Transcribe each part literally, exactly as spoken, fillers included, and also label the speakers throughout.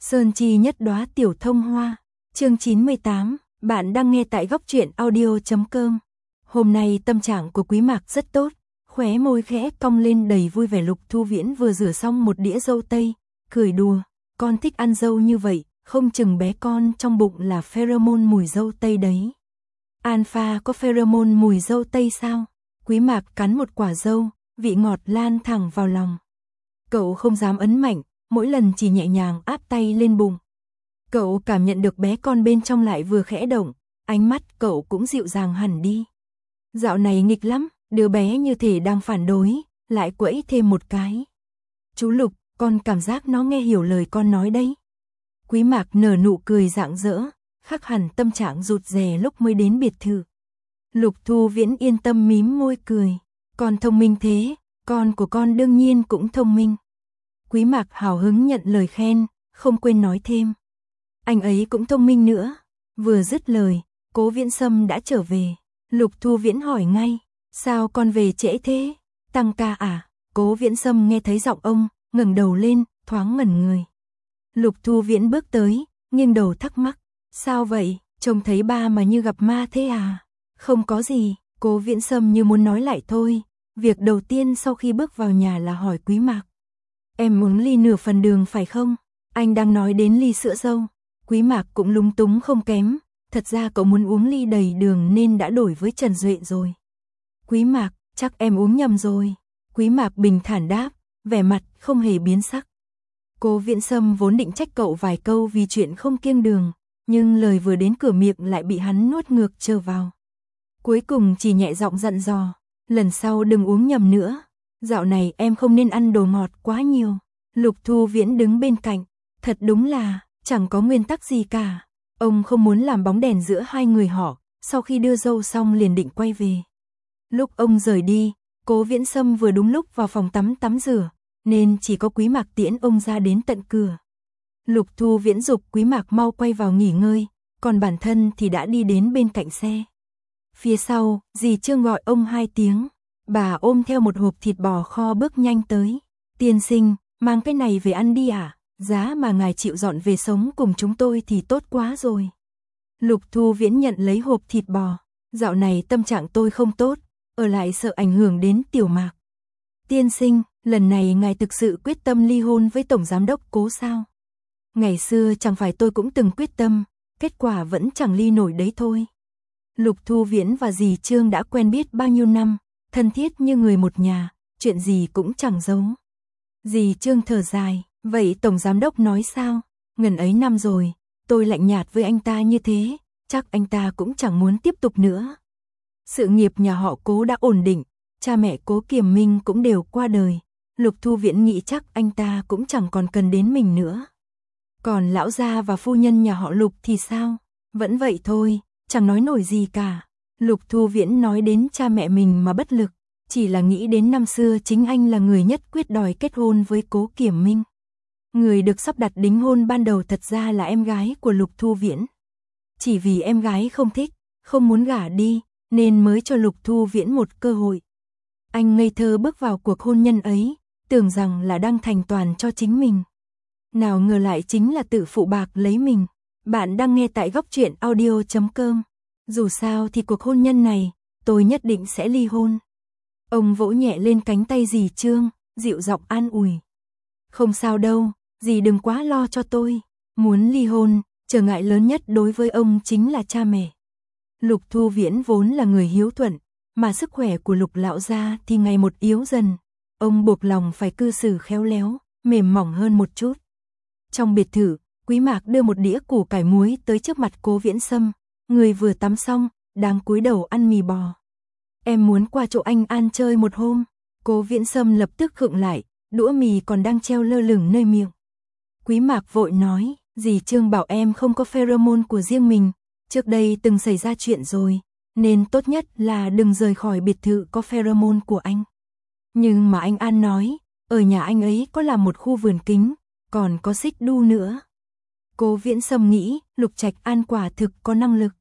Speaker 1: Sơn chi nhất đóa tiểu thông hoa. Chương chín mươi tám, bạn đang nghe tại góc truyện audio chấm com. Hôm nay tâm trạng của Quý Mạc rất tốt, khóe môi khẽ cong lên đầy vui vẻ. Lục Thu Viễn vừa rửa xong một đĩa dâu tây, cười đùa, con thích ăn dâu như vậy, không chừng bé con trong bụng là pheromone mùi dâu tây đấy. Alpha có pheromone mùi dâu tây sao? Quý Mạc cắn một quả dâu, vị ngọt lan thẳng vào lòng. Cậu không dám ấn mạnh, mỗi lần chỉ nhẹ nhàng áp tay lên bụng. Cậu cảm nhận được bé con bên trong lại vừa khẽ động, ánh mắt cậu cũng dịu dàng hẳn đi. Dạo này nghịch lắm, đứa bé như thể đang phản đối, lại quẫy thêm một cái. Chú Lục, con cảm giác nó nghe hiểu lời con nói đấy. Quý Mạc nở nụ cười rạng rỡ, khác hẳn tâm trạng rụt rè lúc mới đến biệt thự. Lục Thu Viễn yên tâm mím môi cười, con thông minh thế, con của con đương nhiên cũng thông minh. Quý Mạc hào hứng nhận lời khen, không quên nói thêm. Anh ấy cũng thông minh nữa. Vừa dứt lời, Cố Viễn Sâm đã trở về. Lục Thu Viễn hỏi ngay, sao con về trễ thế? Tăng ca à? Cố Viễn Sâm nghe thấy giọng ông, ngẩng đầu lên, thoáng ngẩn người. Lục Thu Viễn bước tới, nghiêng đầu thắc mắc, sao vậy? Trông thấy ba mà như gặp ma thế à? Không có gì, Cố Viễn Sâm như muốn nói lại thôi. Việc đầu tiên sau khi bước vào nhà là hỏi Quý Mạc. Em uống ly nửa phần đường phải không? Anh đang nói đến ly sữa dâu. Quý Mạc cũng lúng túng không kém. Thật ra cậu muốn uống ly đầy đường nên đã đổi với Trần Duệ rồi. Quý Mạc, chắc em uống nhầm rồi. Quý Mạc bình thản đáp, vẻ mặt không hề biến sắc. Cố Viễn Sâm vốn định trách cậu vài câu vì chuyện không kiêng đường, nhưng lời vừa đến cửa miệng lại bị hắn nuốt ngược trở vào. Cuối cùng chỉ nhẹ giọng dặn dò, lần sau đừng uống nhầm nữa. Dạo này em không nên ăn đồ ngọt quá nhiều. Lục Thu Viễn đứng bên cạnh, thật đúng là chẳng có nguyên tắc gì cả. Ông không muốn làm bóng đèn giữa hai người họ. Sau khi đưa dâu xong liền định quay về. Lúc ông rời đi, Cố Viễn Sâm vừa đúng lúc vào phòng tắm tắm rửa, nên chỉ có Quý Mạc tiễn ông ra đến tận cửa. Lục Thu Viễn giục Quý Mạc mau quay vào nghỉ ngơi, còn bản thân thì đã đi đến bên cạnh xe. Phía sau, dì Trương gọi ông hai tiếng. Bà ôm theo một hộp thịt bò kho bước nhanh tới. Tiên sinh, mang cái này về ăn đi ạ. À? Giá mà ngài chịu dọn về sống cùng chúng tôi thì tốt quá rồi. Lục Thu Viễn nhận lấy hộp thịt bò. Dạo này tâm trạng tôi không tốt, ở lại sợ ảnh hưởng đến Tiểu Mạc. Tiên sinh, lần này ngài thực sự quyết tâm ly hôn với Tổng Giám đốc Cố sao? Ngày xưa chẳng phải tôi cũng từng quyết tâm, kết quả vẫn chẳng ly nổi đấy thôi. Lục Thu Viễn và dì Trương đã quen biết bao nhiêu năm, thân thiết như người một nhà, chuyện gì cũng chẳng giấu. Dì Trương thở dài, vậy Tổng Giám đốc nói sao? Ngần ấy năm rồi, tôi lạnh nhạt với anh ta như thế, chắc anh ta cũng chẳng muốn tiếp tục nữa. Sự nghiệp nhà họ Cố đã ổn định, cha mẹ Cố Kiểm Minh cũng đều qua đời. Lục Thu Viễn nghĩ chắc anh ta cũng chẳng còn cần đến mình nữa. Còn lão gia và phu nhân nhà họ Lục thì sao? Vẫn vậy thôi, chẳng nói nổi gì cả. Lục Thu Viễn nói đến cha mẹ mình mà bất lực, chỉ là nghĩ đến năm xưa chính anh là người nhất quyết đòi kết hôn với Cố Kiểm Minh. Người được sắp đặt đính hôn ban đầu thật ra là em gái của Lục Thu Viễn. Chỉ vì em gái không thích, không muốn gả đi, nên mới cho Lục Thu Viễn một cơ hội. Anh ngây thơ bước vào cuộc hôn nhân ấy, tưởng rằng là đang thành toàn cho chính mình. Nào ngờ lại chính là tự phụ bạc lấy mình. Bạn đang nghe tại góc truyện audio chấm com. Dù sao thì cuộc hôn nhân này, tôi nhất định sẽ ly hôn. Ông vỗ nhẹ lên cánh tay dì Trương, dịu giọng an ủi. Không sao đâu, dì đừng quá lo cho tôi. Muốn ly hôn, trở ngại lớn nhất đối với ông chính là cha mẹ. Lục Thu Viễn vốn là người hiếu thuận, mà sức khỏe của Lục lão gia thì ngày một yếu dần. Ông buộc lòng phải cư xử khéo léo, mềm mỏng hơn một chút. Trong biệt thự, Quý Mạc đưa một đĩa củ cải muối tới trước mặt Cố Viễn Sâm. Người vừa tắm xong, đang cúi đầu ăn mì bò. Em muốn qua chỗ anh An chơi một hôm. Cố Viễn Sâm lập tức khựng lại, đũa mì còn đang treo lơ lửng nơi miệng. Quý Mạc vội nói, dì Trương bảo em không có pheromone của riêng mình. Trước đây từng xảy ra chuyện rồi, nên tốt nhất là đừng rời khỏi biệt thự có pheromone của anh. Nhưng mà anh An nói, ở nhà anh ấy có làm một khu vườn kính, còn có xích đu nữa. Cố Viễn Sâm nghĩ, Lục Trạch An quả thực có năng lực.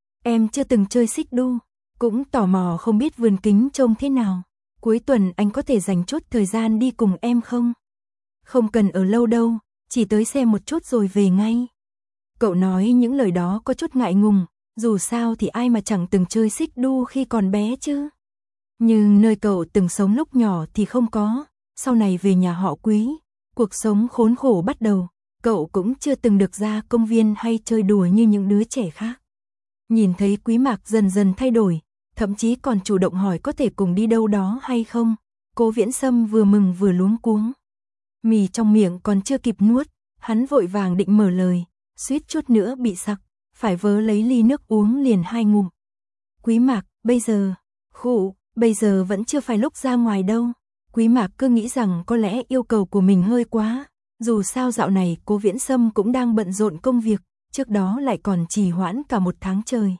Speaker 1: Em chưa từng chơi xích đu, cũng tò mò không biết vườn kính trông thế nào. Cuối tuần anh có thể dành chút thời gian đi cùng em không? Không cần ở lâu đâu, chỉ tới xem một chút rồi về ngay. Cậu nói những lời đó có chút ngại ngùng, dù sao thì ai mà chẳng từng chơi xích đu khi còn bé chứ. Nhưng nơi cậu từng sống lúc nhỏ thì không có, sau này về nhà họ Quý, cuộc sống khốn khổ bắt đầu, cậu cũng chưa từng được ra công viên hay chơi đùa như những đứa trẻ khác. Nhìn thấy Quý Mạc dần dần thay đổi, thậm chí còn chủ động hỏi có thể cùng đi đâu đó hay không, Cố Viễn Sâm vừa mừng vừa luống cuống. Mì trong miệng còn chưa kịp nuốt, hắn vội vàng định mở lời, suýt chút nữa bị sặc, phải vớ lấy ly nước uống liền hai ngụm. Quý Mạc, bây giờ, khụ, bây giờ vẫn chưa phải lúc ra ngoài đâu. Quý Mạc cứ nghĩ rằng có lẽ yêu cầu của mình hơi quá, dù sao dạo này Cố Viễn Sâm cũng đang bận rộn công việc, trước đó lại còn trì hoãn cả một tháng trời.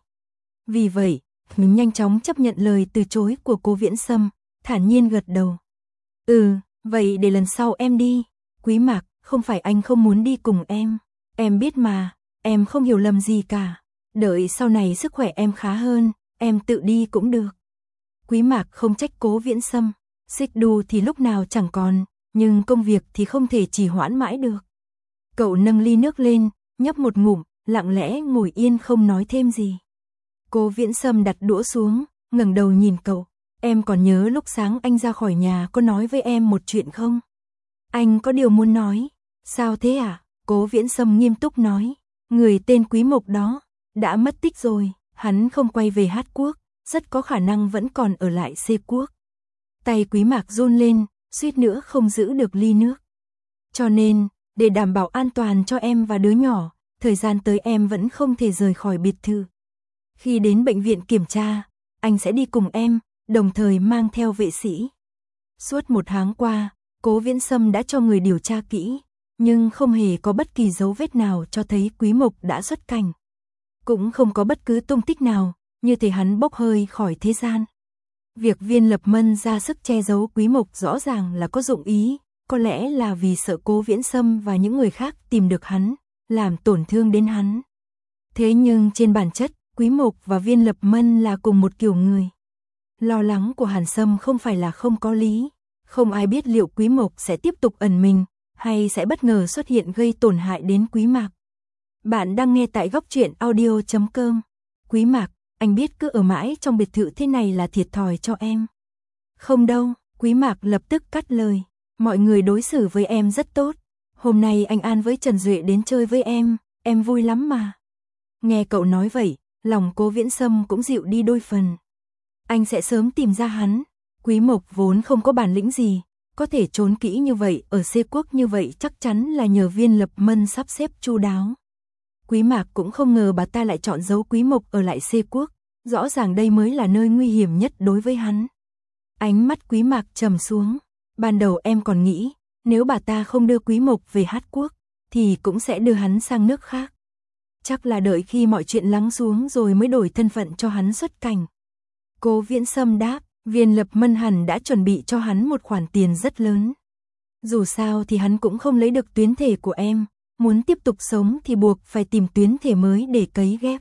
Speaker 1: Vì vậy, mình nhanh chóng chấp nhận lời từ chối của Cố Viễn Sâm, thản nhiên gật đầu. Ừ, vậy để lần sau em đi. Quý Mạc, không phải anh không muốn đi cùng em. Em biết mà, em không hiểu lầm gì cả. Đợi sau này sức khỏe em khá hơn, em tự đi cũng được. Quý Mạc không trách Cố Viễn Sâm, xích đu thì lúc nào chẳng còn, nhưng công việc thì không thể trì hoãn mãi được. Cậu nâng ly nước lên, nhấp một ngụm, lặng lẽ ngồi yên không nói thêm gì. Cố Viễn Sâm đặt đũa xuống, ngẩng đầu nhìn cậu. Em còn nhớ lúc sáng anh ra khỏi nhà có nói với em một chuyện không? Anh có điều muốn nói. Sao thế à? Cố Viễn Sâm nghiêm túc nói. Người tên Quý Mộc đó, đã mất tích rồi, hắn không quay về Hát Quốc, rất có khả năng vẫn còn ở lại Xê Quốc. Tay Quý Mạc run lên, suýt nữa không giữ được ly nước. Cho nên, để đảm bảo an toàn cho em và đứa nhỏ, thời gian tới em vẫn không thể rời khỏi biệt thự. Khi đến bệnh viện kiểm tra, anh sẽ đi cùng em, đồng thời mang theo vệ sĩ. Suốt một tháng qua, Cố Viễn Sâm đã cho người điều tra kỹ, nhưng không hề có bất kỳ dấu vết nào cho thấy Quý Mộc đã xuất cảnh. Cũng không có bất cứ tung tích nào, như thể hắn bốc hơi khỏi thế gian. Việc Viên Lập Mân ra sức che giấu Quý Mộc rõ ràng là có dụng ý, có lẽ là vì sợ Cố Viễn Sâm và những người khác tìm được hắn, làm tổn thương đến hắn. Thế nhưng trên bản chất, Quý Mộc và Viên Lập Mân là cùng một kiểu người. Lo lắng của Hàn Sâm không phải là không có lý, không ai biết liệu Quý Mộc sẽ tiếp tục ẩn mình, hay sẽ bất ngờ xuất hiện gây tổn hại đến Quý Mạc. Bạn đang nghe tại góc truyện audio chấm com. Quý Mạc, anh biết cứ ở mãi trong biệt thự thế này là thiệt thòi cho em. Không đâu, Quý Mạc lập tức cắt lời. Mọi người đối xử với em rất tốt. Hôm nay anh An với Trần Duệ đến chơi với em, em vui lắm mà. Nghe cậu nói vậy, lòng Cố Viễn Sâm cũng dịu đi đôi phần. Anh sẽ sớm tìm ra hắn. Quý Mộc vốn không có bản lĩnh gì, có thể trốn kỹ như vậy ở Xê Quốc như vậy chắc chắn là nhờ Viên Lập Mân sắp xếp chu đáo. Quý Mạc cũng không ngờ bà ta lại chọn giấu Quý Mộc ở lại Xê Quốc, rõ ràng đây mới là nơi nguy hiểm nhất đối với hắn. Ánh mắt Quý Mạc trầm xuống, ban đầu em còn nghĩ, nếu bà ta không đưa Quý Mộc về Hát Quốc, thì cũng sẽ đưa hắn sang nước khác. Chắc là đợi khi mọi chuyện lắng xuống rồi mới đổi thân phận cho hắn xuất cảnh. Cố Viễn Sâm đáp, Viên Lập Mân hẳn đã chuẩn bị cho hắn một khoản tiền rất lớn. Dù sao thì hắn cũng không lấy được tuyến thể của em, muốn tiếp tục sống thì buộc phải tìm tuyến thể mới để cấy ghép.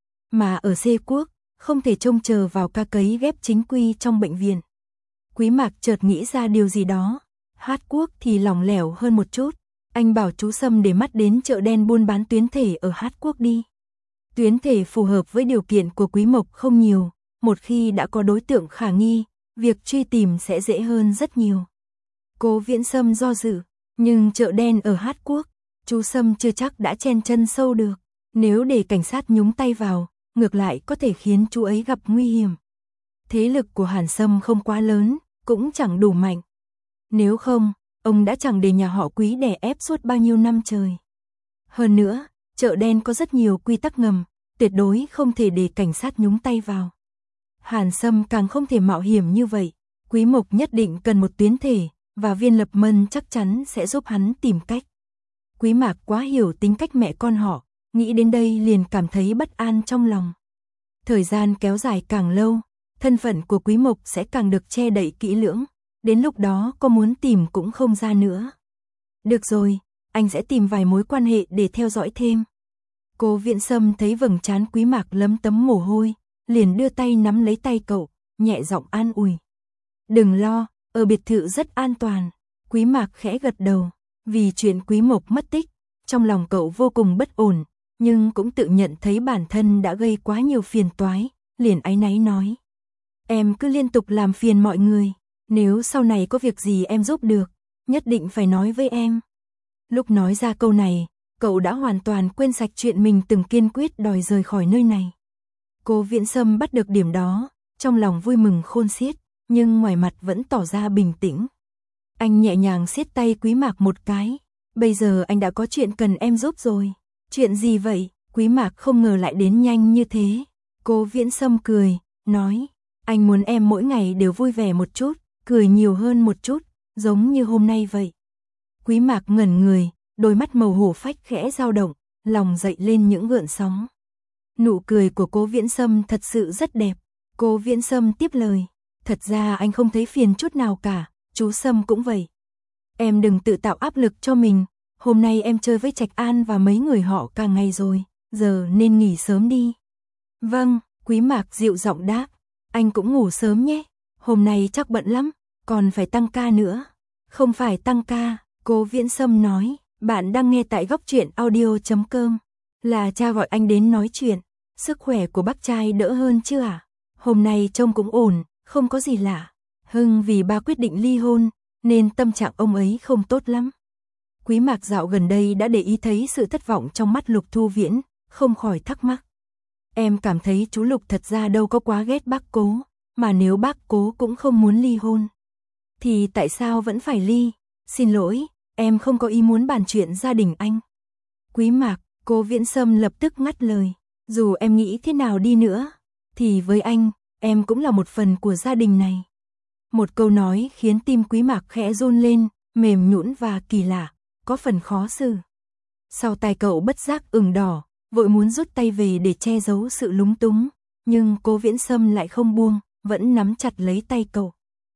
Speaker 1: Mà ở Xê Quốc, không thể trông chờ vào ca cấy ghép chính quy trong bệnh viện. Quý Mạc chợt nghĩ ra điều gì đó. Hát Quốc thì lỏng lẻo hơn một chút. Anh bảo chú Sâm để mắt đến chợ đen buôn bán tuyến thể ở Hát Quốc đi. Tuyến thể phù hợp với điều kiện của Quý Mộc không nhiều. Một khi đã có đối tượng khả nghi, việc truy tìm sẽ dễ hơn rất nhiều. Cố Viễn Sâm do dự, nhưng chợ đen ở Hát Quốc, chú Sâm chưa chắc đã chen chân sâu được. Nếu để cảnh sát nhúng tay vào, ngược lại có thể khiến chú ấy gặp nguy hiểm. Thế lực của Hàn Sâm không quá lớn, cũng chẳng đủ mạnh. Nếu không, ông đã chẳng để nhà họ Quý đè ép suốt bao nhiêu năm trời. Hơn nữa, chợ đen có rất nhiều quy tắc ngầm, tuyệt đối không thể để cảnh sát nhúng tay vào. Hàn Sâm càng không thể mạo hiểm như vậy. Quý Mộc nhất định cần một tuyến thể, và Viên Lập Mân chắc chắn sẽ giúp hắn tìm cách. Quý Mạc quá hiểu tính cách mẹ con họ, nghĩ đến đây liền cảm thấy bất an trong lòng. Thời gian kéo dài càng lâu, thân phận của Quý Mộc sẽ càng được che đậy kỹ lưỡng, đến lúc đó có muốn tìm cũng không ra nữa. Được rồi, anh sẽ tìm vài mối quan hệ để theo dõi thêm. Cố Viễn Sâm thấy vầng trán Quý Mạc lấm tấm mồ hôi, liền đưa tay nắm lấy tay cậu, nhẹ giọng an ủi. Đừng lo, ở biệt thự rất an toàn. Quý Mạc khẽ gật đầu. Vì chuyện Quý Mộc mất tích, trong lòng cậu vô cùng bất ổn, nhưng cũng tự nhận thấy bản thân đã gây quá nhiều phiền toái, liền áy náy nói. Em cứ liên tục làm phiền mọi người, nếu sau này có việc gì em giúp được, nhất định phải nói với em. Lúc nói ra câu này, cậu đã hoàn toàn quên sạch chuyện mình từng kiên quyết đòi rời khỏi nơi này. Cố Viễn Sâm bắt được điểm đó, trong lòng vui mừng khôn xiết, nhưng ngoài mặt vẫn tỏ ra bình tĩnh. Anh nhẹ nhàng siết tay Quý Mạc một cái. Bây giờ anh đã có chuyện cần em giúp rồi. Chuyện gì vậy? Quý Mạc không ngờ lại đến nhanh như thế. Cố Viễn Sâm cười, nói, anh muốn em mỗi ngày đều vui vẻ một chút, cười nhiều hơn một chút, giống như hôm nay vậy. Quý Mạc ngẩn người, đôi mắt màu hổ phách khẽ dao động, lòng dậy lên những gợn sóng. Nụ cười của Cố Viễn Sâm thật sự rất đẹp. Cố Viễn Sâm tiếp lời, thật ra anh không thấy phiền chút nào cả, chú Sâm cũng vậy. Em đừng tự tạo áp lực cho mình, hôm nay em chơi với Trạch An và mấy người họ cả ngày rồi, giờ nên nghỉ sớm đi. Vâng, Quý Mạc dịu giọng đáp, anh cũng ngủ sớm nhé, hôm nay chắc bận lắm, còn phải tăng ca nữa. Không phải tăng ca, Cố Viễn Sâm nói, bạn đang nghe tại góc truyện audio chấm com. Là cha gọi anh đến nói chuyện, sức khỏe của bác trai đỡ hơn chưa à? Hôm nay trông cũng ổn, không có gì lạ. Hưng vì ba quyết định ly hôn, nên tâm trạng ông ấy không tốt lắm. Quý Mạc dạo gần đây đã để ý thấy sự thất vọng trong mắt Lục Thu Viễn, không khỏi thắc mắc. Em cảm thấy chú Lục thật ra đâu có quá ghét bác Cố, mà nếu bác Cố cũng không muốn ly hôn, thì tại sao vẫn phải ly? Xin lỗi, em không có ý muốn bàn chuyện gia đình anh. Quý Mạc, Cố Viễn Sâm lập tức ngắt lời, dù em nghĩ thế nào đi nữa, thì với anh, em cũng là một phần của gia đình này. Một câu nói khiến tim Quý Mạc khẽ run lên, mềm nhũn và kỳ lạ, có phần khó xử. Sau tai cậu bất giác ửng đỏ, vội muốn rút tay về để che giấu sự lúng túng, nhưng Cố Viễn Sâm lại không buông, vẫn nắm chặt lấy tay cậu.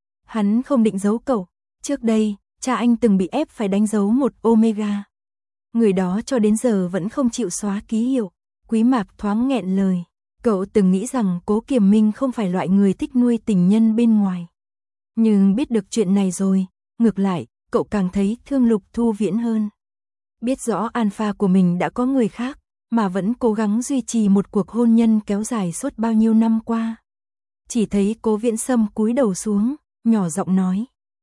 Speaker 1: Hắn không định giấu cậu, trước đây, cha anh từng bị ép phải đánh dấu một Omega. Người đó cho đến giờ vẫn không chịu xóa ký hiệu. Quý Mạc thoáng nghẹn lời, cậu từng nghĩ rằng Cố Kiểm Minh không phải loại người thích nuôi tình nhân bên ngoài. Nhưng biết được chuyện này rồi, ngược lại, cậu càng thấy thương Lục Thu Viễn hơn. Biết rõ alpha của mình đã có người khác, mà vẫn cố gắng duy trì một cuộc hôn nhân kéo dài suốt bao nhiêu năm qua. Chỉ thấy Cố Viễn Sâm cúi đầu xuống, nhỏ giọng nói.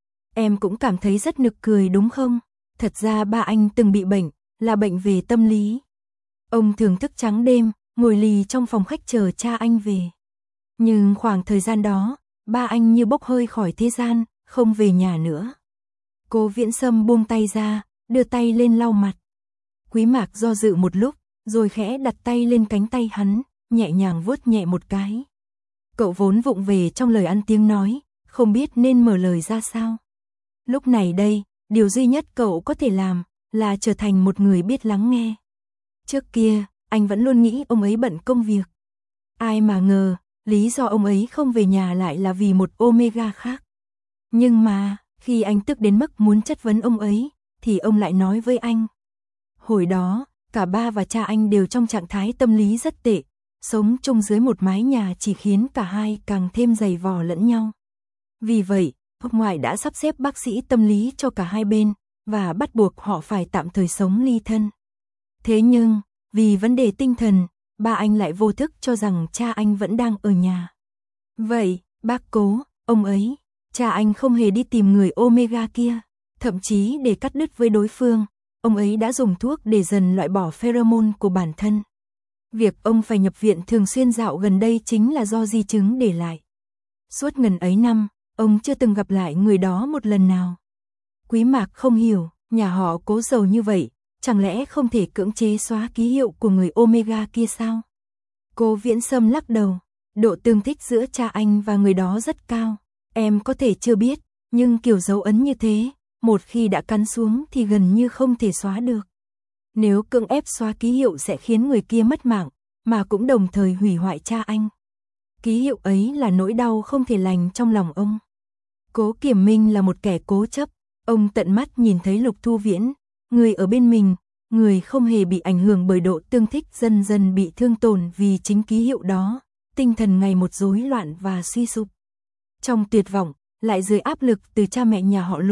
Speaker 1: Em cũng cảm thấy rất nực cười đúng không? Thật ra ba anh từng bị bệnh, là bệnh về tâm lý. Ông thường thức trắng đêm, ngồi lì trong phòng khách chờ cha anh về. Nhưng khoảng thời gian đó, ba anh như bốc hơi khỏi thế gian, không về nhà nữa. Cố Viễn Sâm buông tay ra, đưa tay lên lau mặt. Quý Mạc do dự một lúc, rồi khẽ đặt tay lên cánh tay hắn, nhẹ nhàng vuốt nhẹ một cái. Cậu vốn vụng về trong lời ăn tiếng nói, không biết nên mở lời ra sao. Lúc này đây, điều duy nhất cậu có thể làm, là trở thành một người biết lắng nghe. Trước kia, anh vẫn luôn nghĩ ông ấy bận công việc. Ai mà ngờ, lý do ông ấy không về nhà lại là vì một Omega khác. Nhưng mà, khi anh tức đến mức muốn chất vấn ông ấy, thì ông lại nói với anh. Hồi đó, cả ba và cha anh đều trong trạng thái tâm lý rất tệ, sống chung dưới một mái nhà chỉ khiến cả hai càng thêm dày vò lẫn nhau. Vì vậy, ông ngoại đã sắp xếp bác sĩ tâm lý cho cả hai bên, và bắt buộc họ phải tạm thời sống ly thân. Thế nhưng, vì vấn đề tinh thần, ba anh lại vô thức cho rằng cha anh vẫn đang ở nhà. Vậy, bác Cố, ông ấy, cha anh không hề đi tìm người Omega kia, thậm chí để cắt đứt với đối phương, ông ấy đã dùng thuốc để dần loại bỏ pheromone của bản thân. Việc ông phải nhập viện thường xuyên dạo gần đây chính là do di chứng để lại. Suốt ngần ấy năm, ông chưa từng gặp lại người đó một lần nào. Quý Mạc không hiểu, nhà họ Cố giàu như vậy, chẳng lẽ không thể cưỡng chế xóa ký hiệu của người Omega kia sao? Cố Viễn Sâm lắc đầu, độ tương thích giữa cha anh và người đó rất cao. Em có thể chưa biết, nhưng kiểu dấu ấn như thế, một khi đã cắn xuống thì gần như không thể xóa được. Nếu cưỡng ép xóa ký hiệu sẽ khiến người kia mất mạng, mà cũng đồng thời hủy hoại cha anh. Ký hiệu ấy là nỗi đau không thể lành trong lòng ông. Cố Kiểm Minh là một kẻ cố chấp, ông tận mắt nhìn thấy Lục Thu Viễn, người ở bên mình, người không hề bị ảnh hưởng bởi độ tương thích dần dần bị thương tổn vì chính ký hiệu đó, tinh thần ngày một rối loạn và suy sụp. Trong tuyệt vọng, lại dưới áp lực từ cha mẹ nhà họ Lục,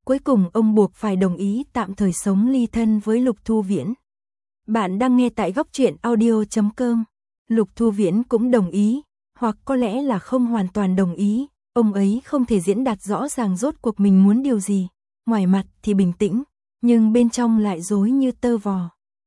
Speaker 1: cuối cùng ông buộc phải đồng ý tạm thời sống ly thân với Lục Thu Viễn. Bạn đang nghe tại góc truyện audio chấm com. Lục Thu Viễn cũng đồng ý, hoặc có lẽ là không hoàn toàn đồng ý, ông ấy không thể diễn đạt rõ ràng rốt cuộc mình muốn điều gì, ngoài mặt thì bình tĩnh, nhưng bên trong lại rối như tơ vò.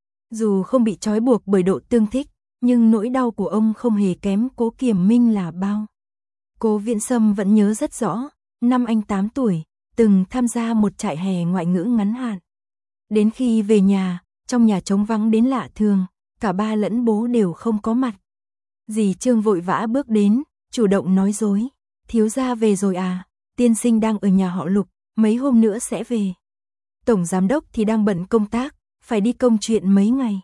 Speaker 1: Dù không bị trói buộc bởi độ tương thích, nhưng nỗi đau của ông không hề kém Cố Kiểm Minh là bao. Cố Viễn Sâm vẫn nhớ rất rõ, năm anh tám tuổi, từng tham gia một trại hè ngoại ngữ ngắn hạn. Đến khi về nhà, trong nhà trống vắng đến lạ thường, cả ba lẫn bố đều không có mặt. Dì Trương vội vã bước đến, chủ động nói dối, thiếu gia về rồi à, tiên sinh đang ở nhà họ Lục, mấy hôm nữa sẽ về. Tổng giám đốc thì đang bận công tác, phải đi công chuyện mấy ngày.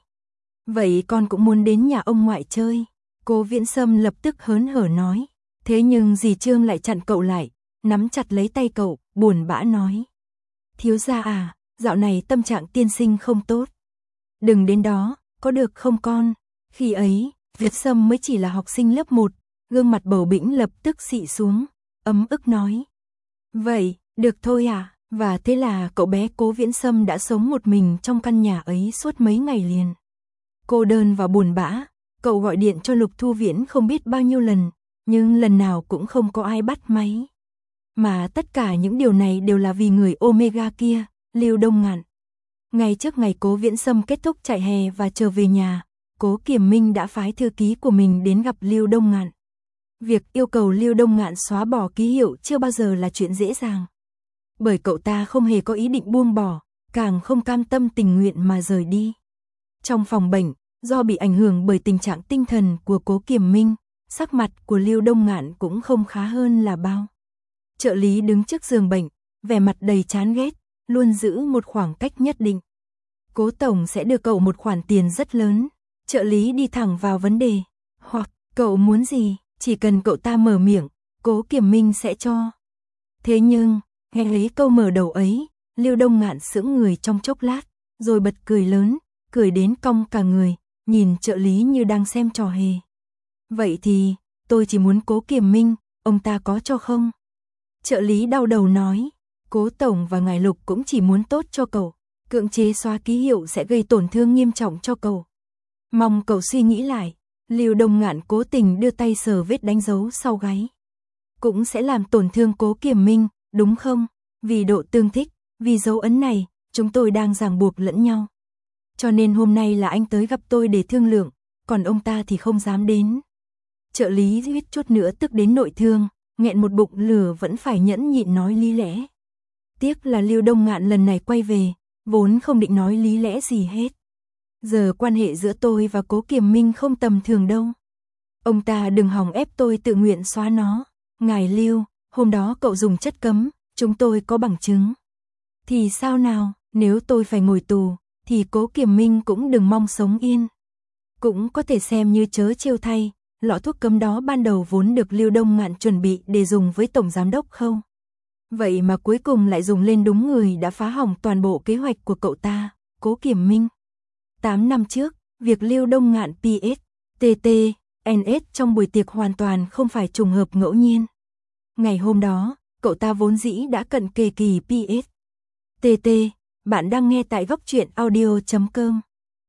Speaker 1: Vậy con cũng muốn đến nhà ông ngoại chơi. Cố Viễn Sâm lập tức hớn hở nói. Thế nhưng dì Trương lại chặn cậu lại, nắm chặt lấy tay cậu, buồn bã nói. Thiếu gia à, dạo này tâm trạng tiên sinh không tốt. Đừng đến đó, có được không con? Khi ấy, Viễn Sâm mới chỉ là học sinh lớp một, gương mặt bầu bĩnh lập tức xị xuống, ấm ức nói. Vậy, được thôi à? Và thế là cậu bé Cố Viễn Sâm đã sống một mình trong căn nhà ấy suốt mấy ngày liền. Cô đơn và buồn bã, cậu gọi điện cho Lục Thu Viễn không biết bao nhiêu lần, nhưng lần nào cũng không có ai bắt máy. Mà tất cả những điều này đều là vì người Omega kia, Lưu Đông Ngạn. Ngay trước ngày Cố Viễn Sâm kết thúc trại hè và trở về nhà, Cố Kiểm Minh đã phái thư ký của mình đến gặp Lưu Đông Ngạn. Việc yêu cầu Lưu Đông Ngạn xóa bỏ ký hiệu chưa bao giờ là chuyện dễ dàng. Bởi cậu ta không hề có ý định buông bỏ, càng không cam tâm tình nguyện mà rời đi. Trong phòng bệnh, do bị ảnh hưởng bởi tình trạng tinh thần của Cố Kiểm Minh, sắc mặt của Lưu Đông Ngạn cũng không khá hơn là bao. Trợ lý đứng trước giường bệnh, vẻ mặt đầy chán ghét, luôn giữ một khoảng cách nhất định. Cố tổng sẽ đưa cậu một khoản tiền rất lớn. Trợ lý đi thẳng vào vấn đề. Hoặc, cậu muốn gì, chỉ cần cậu ta mở miệng, Cố Kiểm Minh sẽ cho. Thế nhưng, nghe lấy câu mở đầu ấy, Lưu Đông Ngạn sững người trong chốc lát, rồi bật cười lớn, cười đến cong cả người, nhìn trợ lý như đang xem trò hề. Vậy thì, tôi chỉ muốn Cố Kiểm Minh, ông ta có cho không? Trợ lý đau đầu nói, Cố tổng và ngài Lục cũng chỉ muốn tốt cho cậu, cưỡng chế xóa ký hiệu sẽ gây tổn thương nghiêm trọng cho cậu. Mong cậu suy nghĩ lại. Lưu Đông Ngạn cố tình đưa tay sờ vết đánh dấu sau gáy. Cũng sẽ làm tổn thương Cố Kiểm Minh, đúng không? Vì độ tương thích, vì dấu ấn này, chúng tôi đang ràng buộc lẫn nhau. Cho nên hôm nay là anh tới gặp tôi để thương lượng, còn ông ta thì không dám đến. Trợ lý suýt chút nữa tức đến nội thương, nghẹn một bụng lửa vẫn phải nhẫn nhịn nói lý lẽ. Tiếc là Lưu Đông Ngạn lần này quay về, vốn không định nói lý lẽ gì hết. Giờ quan hệ giữa tôi và Cố Kiểm Minh không tầm thường đâu. Ông ta đừng hòng ép tôi tự nguyện xóa nó. Ngài Lưu, hôm đó cậu dùng chất cấm, chúng tôi có bằng chứng. Thì sao nào, nếu tôi phải ngồi tù, thì Cố Kiểm Minh cũng đừng mong sống yên. Cũng có thể xem như chớ trêu thay, lọ thuốc cấm đó ban đầu vốn được Lưu Đông Ngạn chuẩn bị để dùng với Tổng Giám Đốc không? Vậy mà cuối cùng lại dùng lên đúng người đã phá hỏng toàn bộ kế hoạch của cậu ta, Cố Kiểm Minh. tám năm trước, việc Lưu Đông Ngạn pê ét, tê tê, en ét trong buổi tiệc hoàn toàn không phải trùng hợp ngẫu nhiên. Ngày hôm đó, cậu ta vốn dĩ đã cận kề kỳ pê ét, tê tê, bạn đang nghe tại góc truyện audio chấm com.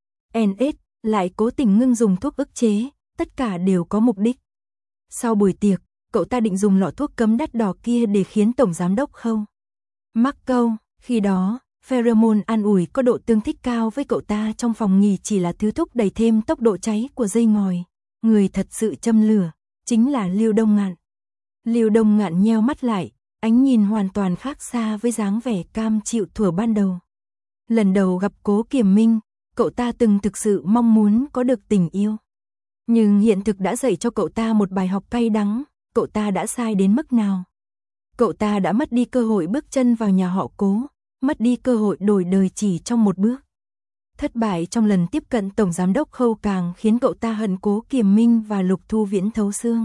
Speaker 1: en ét lại cố tình ngưng dùng thuốc ức chế, tất cả đều có mục đích. Sau buổi tiệc, cậu ta định dùng lọ thuốc cấm đắt đỏ kia để khiến Tổng Giám Đốc không mắc câu. Khi đó, pheromone an ủi có độ tương thích cao với cậu ta trong phòng nghỉ chỉ là thứ thúc đẩy thêm tốc độ cháy của dây ngòi. Người thật sự châm lửa, chính là Lưu Đông Ngạn. Lưu Đông Ngạn nheo mắt lại, ánh nhìn hoàn toàn khác xa với dáng vẻ cam chịu thuở ban đầu. Lần đầu gặp Cố Kiểm Minh, cậu ta từng thực sự mong muốn có được tình yêu. Nhưng hiện thực đã dạy cho cậu ta một bài học cay đắng, cậu ta đã sai đến mức nào. Cậu ta đã mất đi cơ hội bước chân vào nhà họ Cố, mất đi cơ hội đổi đời chỉ trong một bước. Thất bại trong lần tiếp cận Tổng Giám Đốc Khâu càng khiến cậu ta hận Cố Kiểm Minh và Lục Thu Viễn thấu xương.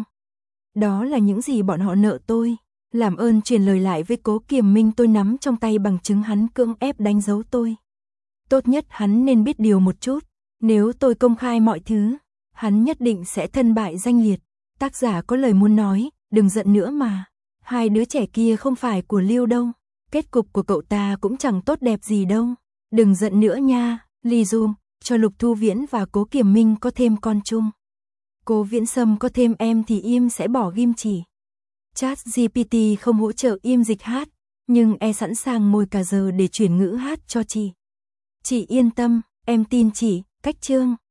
Speaker 1: Đó là những gì bọn họ nợ tôi. Làm ơn truyền lời lại với Cố Kiểm Minh tôi nắm trong tay bằng chứng hắn cưỡng ép đánh dấu tôi. Tốt nhất hắn nên biết điều một chút. Nếu tôi công khai mọi thứ, hắn nhất định sẽ thân bại danh liệt. Tác giả có lời muốn nói, đừng giận nữa mà. Hai đứa trẻ kia không phải của Lưu đâu. Kết cục của cậu ta cũng chẳng tốt đẹp gì đâu. Đừng giận nữa nha, Ly Dung, cho Lục Thu Viễn và Cố Kiểm Minh có thêm con chung. Cố Viễn Sâm có thêm em thì im sẽ bỏ ghim chỉ. Chat giê pê tê không hỗ trợ im dịch hát, nhưng e sẵn sàng ngồi cả giờ để chuyển ngữ hát cho chị. Chị yên tâm, em tin chị, cách chương.